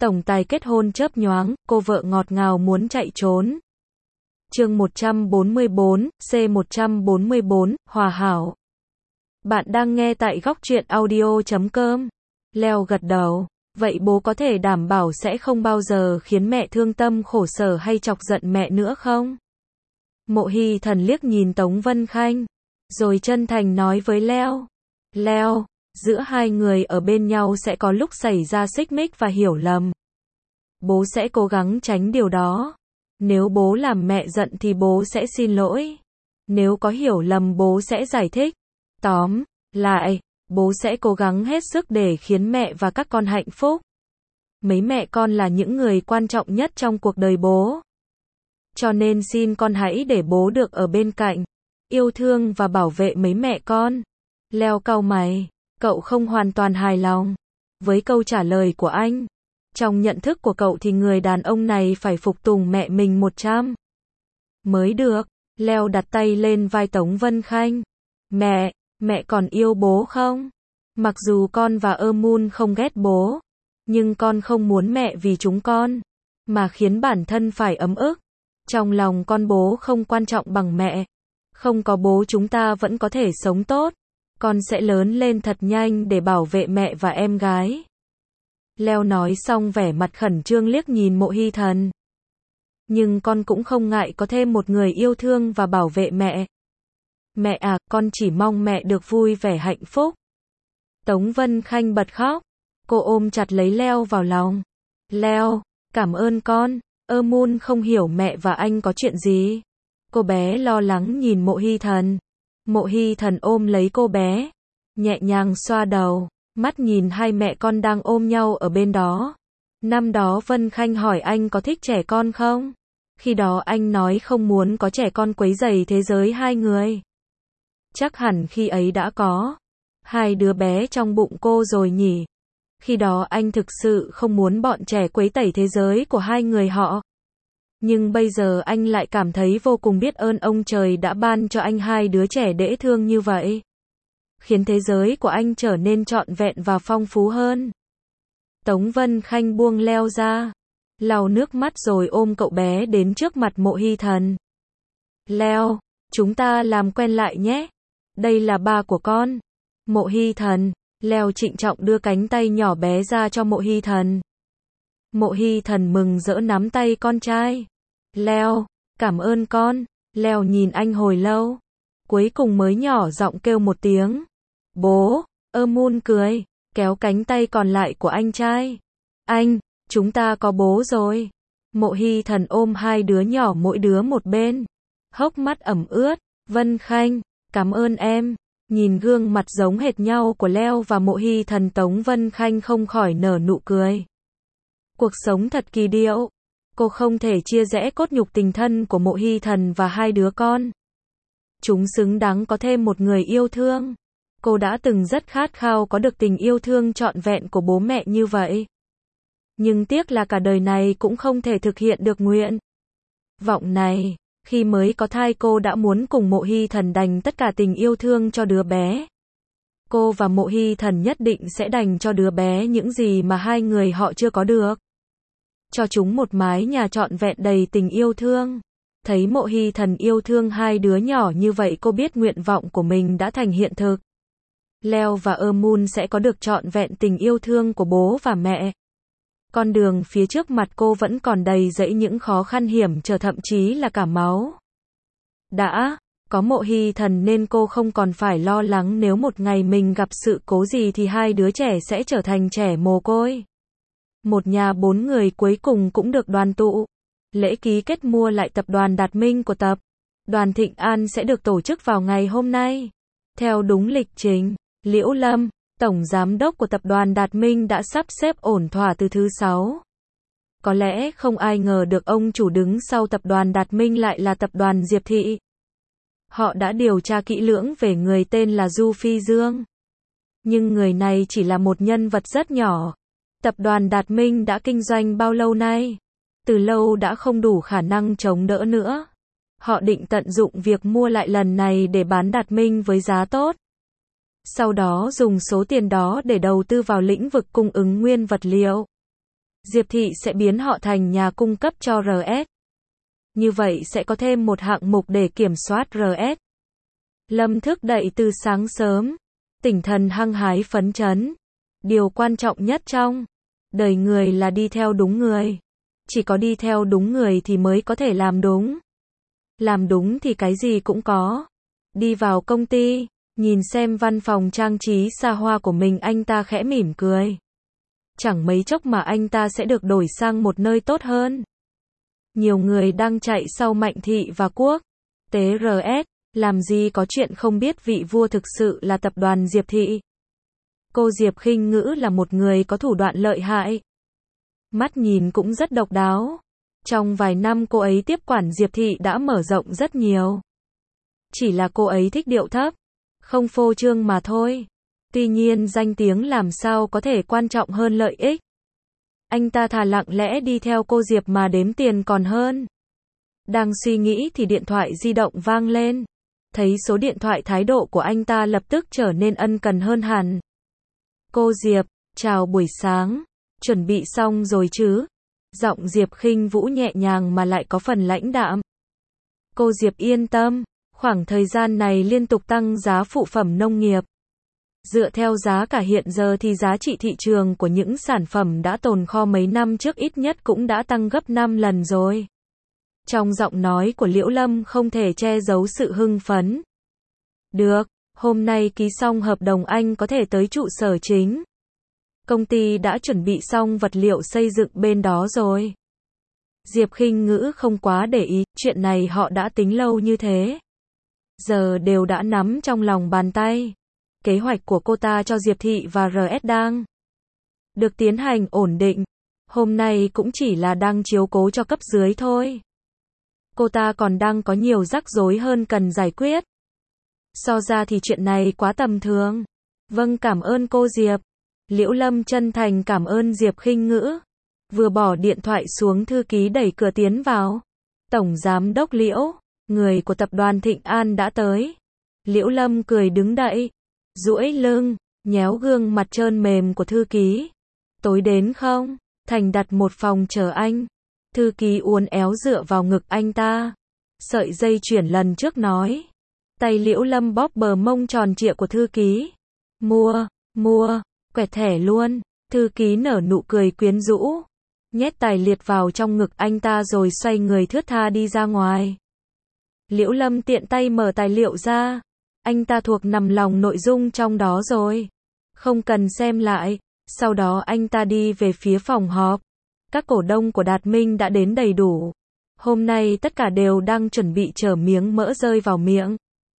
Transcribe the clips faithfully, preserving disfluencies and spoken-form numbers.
tổng tài kết hôn chớp nhoáng, cô vợ ngọt ngào muốn chạy trốn. Chương một trăm bốn mươi bốn, C một trăm bốn mươi bốn, Hòa hảo. Bạn đang nghe tại góc truyện audio chấm com. Leo gật đầu. Vậy bố có thể đảm bảo sẽ không bao giờ khiến mẹ thương tâm khổ sở hay chọc giận mẹ nữa không? Mộ Hy Thần liếc nhìn Tống Vân Khanh, rồi chân thành nói với Leo. Leo, giữa hai người ở bên nhau sẽ có lúc xảy ra xích mích và hiểu lầm. Bố sẽ cố gắng tránh điều đó. Nếu bố làm mẹ giận thì bố sẽ xin lỗi. Nếu có hiểu lầm bố sẽ giải thích. Tóm lại, bố sẽ cố gắng hết sức để khiến mẹ và các con hạnh phúc. Mấy mẹ con là những người quan trọng nhất trong cuộc đời bố. Cho nên xin con hãy để bố được ở bên cạnh, yêu thương và bảo vệ mấy mẹ con. Leo cau mày, cậu không hoàn toàn hài lòng với câu trả lời của anh. Trong nhận thức của cậu thì người đàn ông này phải phục tùng mẹ mình một trăm mới được. Leo đặt tay lên vai Tống Vân Khanh. Mẹ, mẹ còn yêu bố không? Mặc dù con và Ơ Mun không ghét bố, nhưng con không muốn mẹ vì chúng con mà khiến bản thân phải ấm ức. Trong lòng con bố không quan trọng bằng mẹ. Không có bố chúng ta vẫn có thể sống tốt. Con sẽ lớn lên thật nhanh để bảo vệ mẹ và em gái. Leo nói xong vẻ mặt khẩn trương liếc nhìn Mộ Hy Thần. Nhưng con cũng không ngại có thêm một người yêu thương và bảo vệ mẹ. Mẹ à, con chỉ mong mẹ được vui vẻ hạnh phúc. Tống Vân Khanh bật khóc. Cô ôm chặt lấy Leo vào lòng. Leo, cảm ơn con. Ơ Mun không hiểu mẹ và anh có chuyện gì. Cô bé lo lắng nhìn Mộ Hy Thần. Mộ Hy Thần ôm lấy cô bé, nhẹ nhàng xoa đầu, mắt nhìn hai mẹ con đang ôm nhau ở bên đó. Năm đó Vân Khanh hỏi anh có thích trẻ con không? Khi đó anh nói không muốn có trẻ con quấy rầy thế giới hai người. Chắc hẳn khi ấy đã có hai đứa bé trong bụng cô rồi nhỉ? Khi đó anh thực sự không muốn bọn trẻ quấy tẩy thế giới của hai người họ. Nhưng bây giờ anh lại cảm thấy vô cùng biết ơn ông trời đã ban cho anh hai đứa trẻ dễ thương như vậy. Khiến thế giới của anh trở nên trọn vẹn và phong phú hơn. Tống Vân Khanh buông Leo ra, lau nước mắt rồi ôm cậu bé đến trước mặt Mộ Hy Thần. Leo, chúng ta làm quen lại nhé. Đây là ba của con. Mộ Hy Thần. Leo trịnh trọng đưa cánh tay nhỏ bé ra cho Mộ Hy Thần. Mộ Hy Thần mừng rỡ nắm tay con trai. Leo, cảm ơn con. Leo nhìn anh hồi lâu, cuối cùng mới nhỏ giọng kêu một tiếng. Bố. Ơ Mun cười, kéo cánh tay còn lại của anh trai. Anh, chúng ta có bố rồi. Mộ Hy Thần ôm hai đứa nhỏ mỗi đứa một bên, hốc mắt ẩm ướt. Vân Khanh, cảm ơn em. Nhìn gương mặt giống hệt nhau của Leo và Mộ Hy Thần, Tống Vân Khanh không khỏi nở nụ cười. Cuộc sống thật kỳ diệu. Cô không thể chia rẽ cốt nhục tình thân của Mộ Hy Thần và hai đứa con. Chúng xứng đáng có thêm một người yêu thương. Cô đã từng rất khát khao có được tình yêu thương trọn vẹn của bố mẹ như vậy. Nhưng tiếc là cả đời này cũng không thể thực hiện được nguyện vọng này. Khi mới có thai cô đã muốn cùng Mộ Hy Thần dành tất cả tình yêu thương cho đứa bé. Cô và Mộ Hy Thần nhất định sẽ dành cho đứa bé những gì mà hai người họ chưa có được. Cho chúng một mái nhà trọn vẹn đầy tình yêu thương. Thấy Mộ Hy Thần yêu thương hai đứa nhỏ như vậy, cô biết nguyện vọng của mình đã thành hiện thực. Leo và Ơ Mun sẽ có được trọn vẹn tình yêu thương của bố và mẹ. Con đường phía trước mặt cô vẫn còn đầy rẫy những khó khăn hiểm trở, thậm chí là cả máu. Đã có Mộ Hy Thần nên cô không còn phải lo lắng nếu một ngày mình gặp sự cố gì thì hai đứa trẻ sẽ trở thành trẻ mồ côi. Một nhà bốn người cuối cùng cũng được đoàn tụ. Lễ ký kết mua lại tập đoàn Đạt Minh của tập đoàn Thịnh An sẽ được tổ chức vào ngày hôm nay. Theo đúng lịch trình, Liễu Lâm, tổng giám đốc của tập đoàn Đạt Minh đã sắp xếp ổn thỏa từ thứ sáu. Có lẽ không ai ngờ được ông chủ đứng sau tập đoàn Đạt Minh lại là tập đoàn Diệp Thị. Họ đã điều tra kỹ lưỡng về người tên là Du Phi Dương. Nhưng người này chỉ là một nhân vật rất nhỏ. Tập đoàn Đạt Minh đã kinh doanh bao lâu nay? Từ lâu đã không đủ khả năng chống đỡ nữa. Họ định tận dụng việc mua lại lần này để bán Đạt Minh với giá tốt. Sau đó dùng số tiền đó để đầu tư vào lĩnh vực cung ứng nguyên vật liệu. Diệp Thị sẽ biến họ thành nhà cung cấp cho rờ ét. Như vậy sẽ có thêm một hạng mục để kiểm soát rờ ét. Lâm thức dậy từ sáng sớm, tinh thần hăng hái phấn chấn. Điều quan trọng nhất trong đời người là đi theo đúng người. Chỉ có đi theo đúng người thì mới có thể làm đúng. Làm đúng thì cái gì cũng có. Đi vào công ty, nhìn xem văn phòng trang trí xa hoa của mình, anh ta khẽ mỉm cười. Chẳng mấy chốc mà anh ta sẽ được đổi sang một nơi tốt hơn. Nhiều người đang chạy sau Mạnh Thị và Quốc tế rờ ét, làm gì có chuyện không biết vị vua thực sự là tập đoàn Diệp Thị. Cô Diệp Khinh Ngữ là một người có thủ đoạn lợi hại. Mắt nhìn cũng rất độc đáo. Trong vài năm cô ấy tiếp quản Diệp Thị đã mở rộng rất nhiều. Chỉ là cô ấy thích điệu thấp, không phô trương mà thôi. Tuy nhiên danh tiếng làm sao có thể quan trọng hơn lợi ích. Anh ta thà lặng lẽ đi theo cô Diệp mà đếm tiền còn hơn. Đang suy nghĩ thì điện thoại di động vang lên. Thấy số điện thoại, thái độ của anh ta lập tức trở nên ân cần hơn hẳn. Cô Diệp, chào buổi sáng. Chuẩn bị xong rồi chứ? Giọng Diệp Khinh Vũ nhẹ nhàng mà lại có phần lãnh đạm. Cô Diệp yên tâm, khoảng thời gian này liên tục tăng giá phụ phẩm nông nghiệp. Dựa theo giá cả hiện giờ thì giá trị thị trường của những sản phẩm đã tồn kho mấy năm trước ít nhất cũng đã tăng gấp năm lần rồi. Trong giọng nói của Liễu Lâm không thể che giấu sự hưng phấn. Được, hôm nay ký xong hợp đồng anh có thể tới trụ sở chính. Công ty đã chuẩn bị xong vật liệu xây dựng bên đó rồi. Diệp Khinh Ngữ không quá để ý, chuyện này họ đã tính lâu như thế. Giờ đều đã nắm trong lòng bàn tay. Kế hoạch của cô ta cho Diệp Thị và rờ ét đang được tiến hành ổn định. Hôm nay cũng chỉ là đang chiếu cố cho cấp dưới thôi. Cô ta còn đang có nhiều rắc rối hơn cần giải quyết. So ra thì chuyện này quá tầm thường. Vâng, cảm ơn cô Diệp. Liễu Lâm chân thành cảm ơn Diệp Khinh Ngữ. Vừa bỏ điện thoại xuống, thư ký đẩy cửa tiến vào. Tổng giám đốc Liễu, người của tập đoàn Thịnh An đã tới. Liễu Lâm cười đứng dậy, duỗi lưng, nhéo gương mặt trơn mềm của thư ký. Tối đến không? Thành đặt một phòng chờ anh. Thư ký uốn éo dựa vào ngực anh ta. Sợi dây chuyền lần trước nói. Tay Liễu Lâm bóp bờ mông tròn trịa của thư ký. Mua, mua, quẹt thẻ luôn. Thư ký nở nụ cười quyến rũ. Nhét tài liệt vào trong ngực anh ta rồi xoay người thướt tha đi ra ngoài. Liễu Lâm tiện tay mở tài liệu ra. Anh ta thuộc nằm lòng nội dung trong đó rồi. Không cần xem lại. Sau đó anh ta đi về phía phòng họp. Các cổ đông của Đạt Minh đã đến đầy đủ. Hôm nay tất cả đều đang chuẩn bị chờ miếng mỡ rơi vào miệng.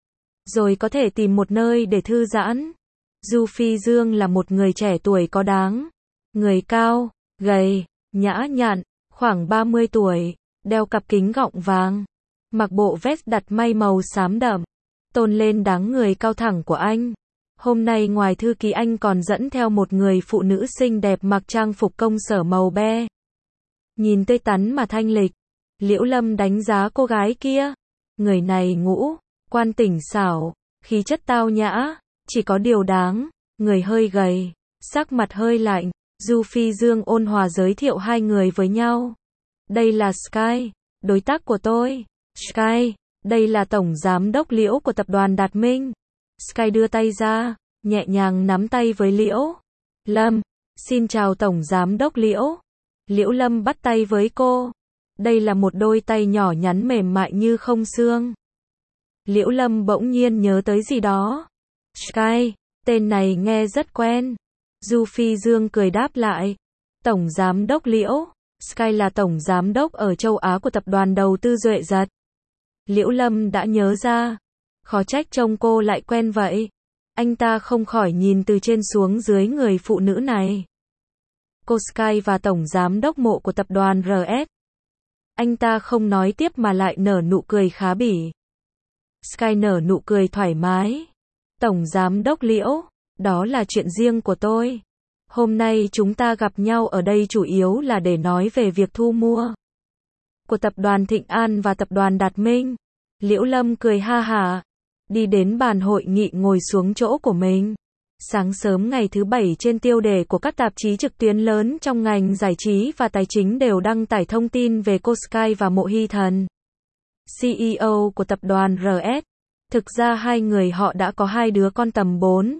Rồi có thể tìm một nơi để thư giãn. Du Phi Dương là một người trẻ tuổi có đáng. Người cao, gầy, nhã nhặn, khoảng ba mươi tuổi, đeo cặp kính gọng vàng. Mặc bộ vest đặt may màu xám đậm. Tôn lên dáng người cao thẳng của anh. Hôm nay ngoài thư ký anh còn dẫn theo một người phụ nữ xinh đẹp mặc trang phục công sở màu be. Nhìn tươi tắn mà thanh lịch. Liễu Lâm đánh giá cô gái kia. Người này ngũ quan tỉnh xảo, khí chất tao nhã, chỉ có điều đáng, người hơi gầy, sắc mặt hơi lạnh. Du Phi Dương ôn hòa giới thiệu hai người với nhau. Đây là Sky, đối tác của tôi. Sky, đây là tổng giám đốc Liễu của tập đoàn Đạt Minh. Sky đưa tay ra, nhẹ nhàng nắm tay với Liễu Lâm. Xin chào tổng giám đốc Liễu. Liễu Lâm bắt tay với cô. Đây là một đôi tay nhỏ nhắn mềm mại như không xương. Liễu Lâm bỗng nhiên nhớ tới gì đó. Sky, tên này nghe rất quen. Du Phi Dương cười đáp lại. Tổng giám đốc Liễu. Sky là tổng giám đốc ở châu Á của tập đoàn đầu tư Duệ Giật. Liễu Lâm đã nhớ ra. Khó trách trông cô lại quen vậy. Anh ta không khỏi nhìn từ trên xuống dưới người phụ nữ này. Cô Sky và tổng giám đốc mộ của tập đoàn rờ ét. Anh ta không nói tiếp mà lại nở nụ cười khá bỉ. Sky nở nụ cười thoải mái. Tổng giám đốc Liễu, đó là chuyện riêng của tôi. Hôm nay chúng ta gặp nhau ở đây chủ yếu là để nói về việc thu mua của tập đoàn Thịnh An và tập đoàn Đạt Minh. Liễu Lâm cười ha hả, đi đến bàn hội nghị ngồi xuống chỗ của mình. Sáng sớm ngày thứ Bảy trên tiêu đề của các tạp chí trực tuyến lớn trong ngành giải trí và tài chính đều đăng tải thông tin về cô Sky và Mộ Hy Thần, xê e ô của tập đoàn rờ ét. Thực ra hai người họ đã có hai đứa con tầm bốn,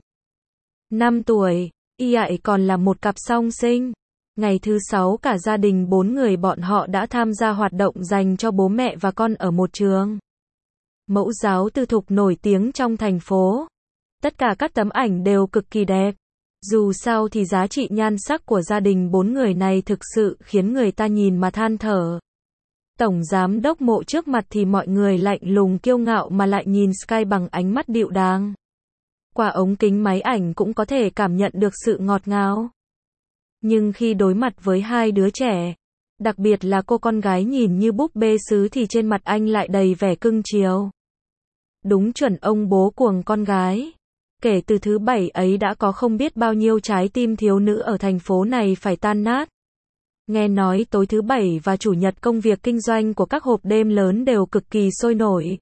năm tuổi, y ại còn là một cặp song sinh. Ngày thứ Sáu cả gia đình bốn người bọn họ đã tham gia hoạt động dành cho bố mẹ và con ở một trường mẫu giáo tư thục nổi tiếng trong thành phố. Tất cả các tấm ảnh đều cực kỳ đẹp. Dù sao thì giá trị nhan sắc của gia đình bốn người này thực sự khiến người ta nhìn mà than thở. Tổng giám đốc Mộ trước mặt thì mọi người lạnh lùng kiêu ngạo mà lại nhìn Sky bằng ánh mắt điệu đàng. Qua ống kính máy ảnh cũng có thể cảm nhận được sự ngọt ngào. Nhưng khi đối mặt với hai đứa trẻ, đặc biệt là cô con gái nhìn như búp bê sứ thì trên mặt anh lại đầy vẻ cưng chiều. Đúng chuẩn ông bố cuồng con gái. Kể từ thứ Bảy ấy đã có không biết bao nhiêu trái tim thiếu nữ ở thành phố này phải tan nát. Nghe nói tối thứ Bảy và Chủ nhật công việc kinh doanh của các hộp đêm lớn đều cực kỳ sôi nổi.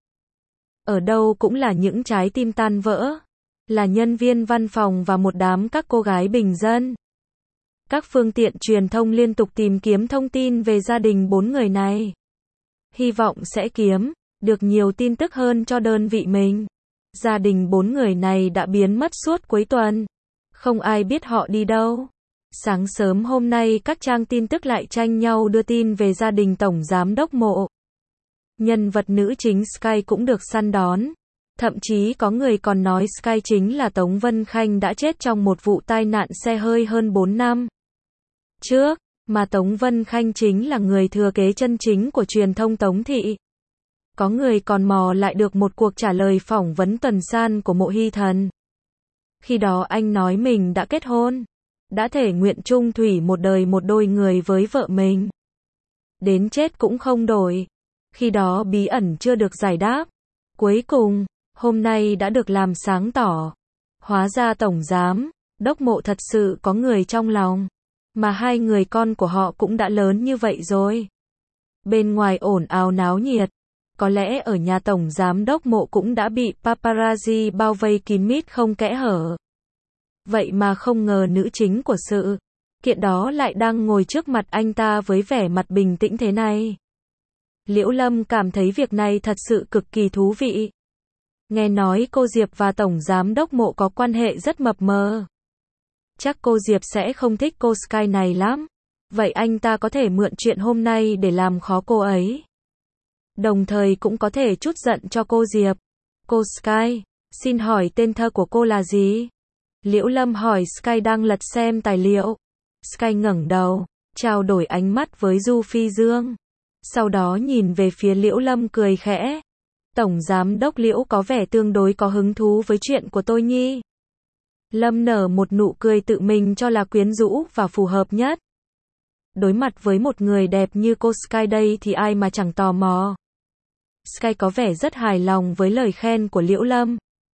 Ở đâu cũng là những trái tim tan vỡ. Là nhân viên văn phòng và một đám các cô gái bình dân. Các phương tiện truyền thông liên tục tìm kiếm thông tin về gia đình bốn người này. Hy vọng sẽ kiếm được nhiều tin tức hơn cho đơn vị mình. Gia đình bốn người này đã biến mất suốt cuối tuần. Không ai biết họ đi đâu. Sáng sớm hôm nay các trang tin tức lại tranh nhau đưa tin về gia đình Tổng Giám đốc Mộ. Nhân vật nữ chính Sky cũng được săn đón. Thậm chí có người còn nói Sky chính là Tống Vân Khanh đã chết trong một vụ tai nạn xe hơi hơn bốn năm trước, mà Tống Vân Khanh chính là người thừa kế chân chính của truyền thông Tống thị. Có người còn mò lại được một cuộc trả lời phỏng vấn tuần san của Mộ Hy Thần. Khi đó anh nói mình đã kết hôn, đã thể nguyện chung thủy một đời một đôi người với vợ mình. Đến chết cũng không đổi. Khi đó bí ẩn chưa được giải đáp. Cuối cùng, hôm nay đã được làm sáng tỏ. Hóa ra Tổng Giám đốc Mộ thật sự có người trong lòng. Mà hai người con của họ cũng đã lớn như vậy rồi. Bên ngoài ồn ào náo nhiệt. Có lẽ ở nhà Tổng Giám đốc Mộ cũng đã bị paparazzi bao vây kín mít không kẽ hở. Vậy mà không ngờ nữ chính của sự kiện đó lại đang ngồi trước mặt anh ta với vẻ mặt bình tĩnh thế này. Liễu Lâm cảm thấy việc này thật sự cực kỳ thú vị. Nghe nói cô Diệp và Tổng Giám đốc Mộ có quan hệ rất mập mờ. Chắc cô Diệp sẽ không thích cô Sky này lắm. Vậy anh ta có thể mượn chuyện hôm nay để làm khó cô ấy. Đồng thời cũng có thể trút giận cho cô Diệp. Cô Sky, xin hỏi tên thơ của cô là gì? Liễu Lâm hỏi Sky đang lật xem tài liệu. Sky ngẩng đầu, trao đổi ánh mắt với Du Phi Dương. Sau đó nhìn về phía Liễu Lâm cười khẽ. Tổng Giám đốc Liễu có vẻ tương đối có hứng thú với chuyện của tôi nhi. Lâm nở một nụ cười tự mình cho là quyến rũ và phù hợp nhất. Đối mặt với một người đẹp như cô Sky đây thì ai mà chẳng tò mò. Sky có vẻ rất hài lòng với lời khen của Liễu Lâm.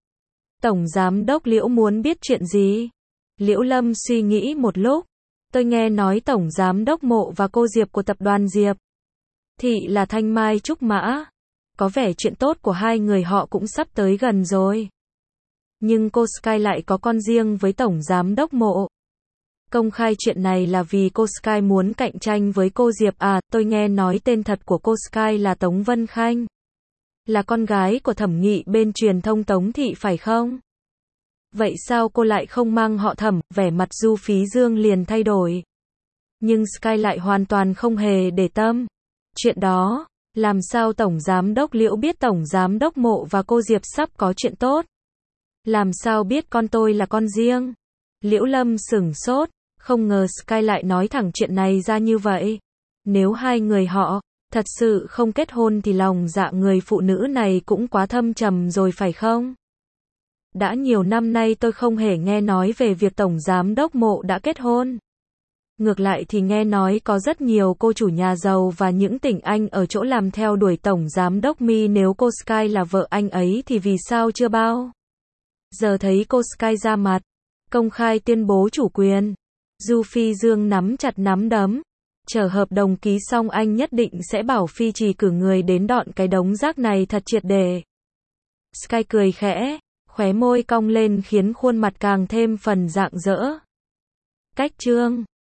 Tổng Giám đốc Liễu muốn biết chuyện gì? Liễu Lâm suy nghĩ một lúc. Tôi nghe nói Tổng Giám đốc Mộ và cô Diệp của tập đoàn Diệp Thị là thanh mai trúc mã. Có vẻ chuyện tốt của hai người họ cũng sắp tới gần rồi. Nhưng cô Sky lại có con riêng với Tổng Giám đốc Mộ. Công khai chuyện này là vì cô Sky muốn cạnh tranh với cô Diệp à? Tôi nghe nói tên thật của cô Sky là Tống Vân Khanh. Là con gái của Thẩm Nghị bên truyền thông Tống thị phải không? Vậy sao cô lại không mang họ Thẩm? Vẻ mặt Du Phí Dương liền thay đổi. Nhưng Sky lại hoàn toàn không hề để tâm. Chuyện đó, làm sao Tổng Giám đốc Liễu biết Tổng Giám đốc Mộ và cô Diệp sắp có chuyện tốt? Làm sao biết con tôi là con riêng? Liễu Lâm sửng sốt, không ngờ Sky lại nói thẳng chuyện này ra như vậy. Nếu hai người họ thật sự không kết hôn thì lòng dạ người phụ nữ này cũng quá thâm trầm rồi phải không? Đã nhiều năm nay tôi không hề nghe nói về việc Tổng Giám đốc Mộ đã kết hôn. Ngược lại thì nghe nói có rất nhiều cô chủ nhà giàu và những tỉnh anh ở chỗ làm theo đuổi Tổng Giám đốc Mi. Nếu cô Sky là vợ anh ấy thì vì sao chưa bao giờ thấy cô Sky ra mặt công khai tuyên bố chủ quyền? Du Phi Dương nắm chặt nắm đấm. Chờ hợp đồng ký xong anh nhất định sẽ bảo Phi Trì cử người đến đọn cái đống rác này thật triệt để. Sky cười khẽ, Khóe môi cong lên khiến khuôn mặt càng thêm phần rạng rỡ. Cách chương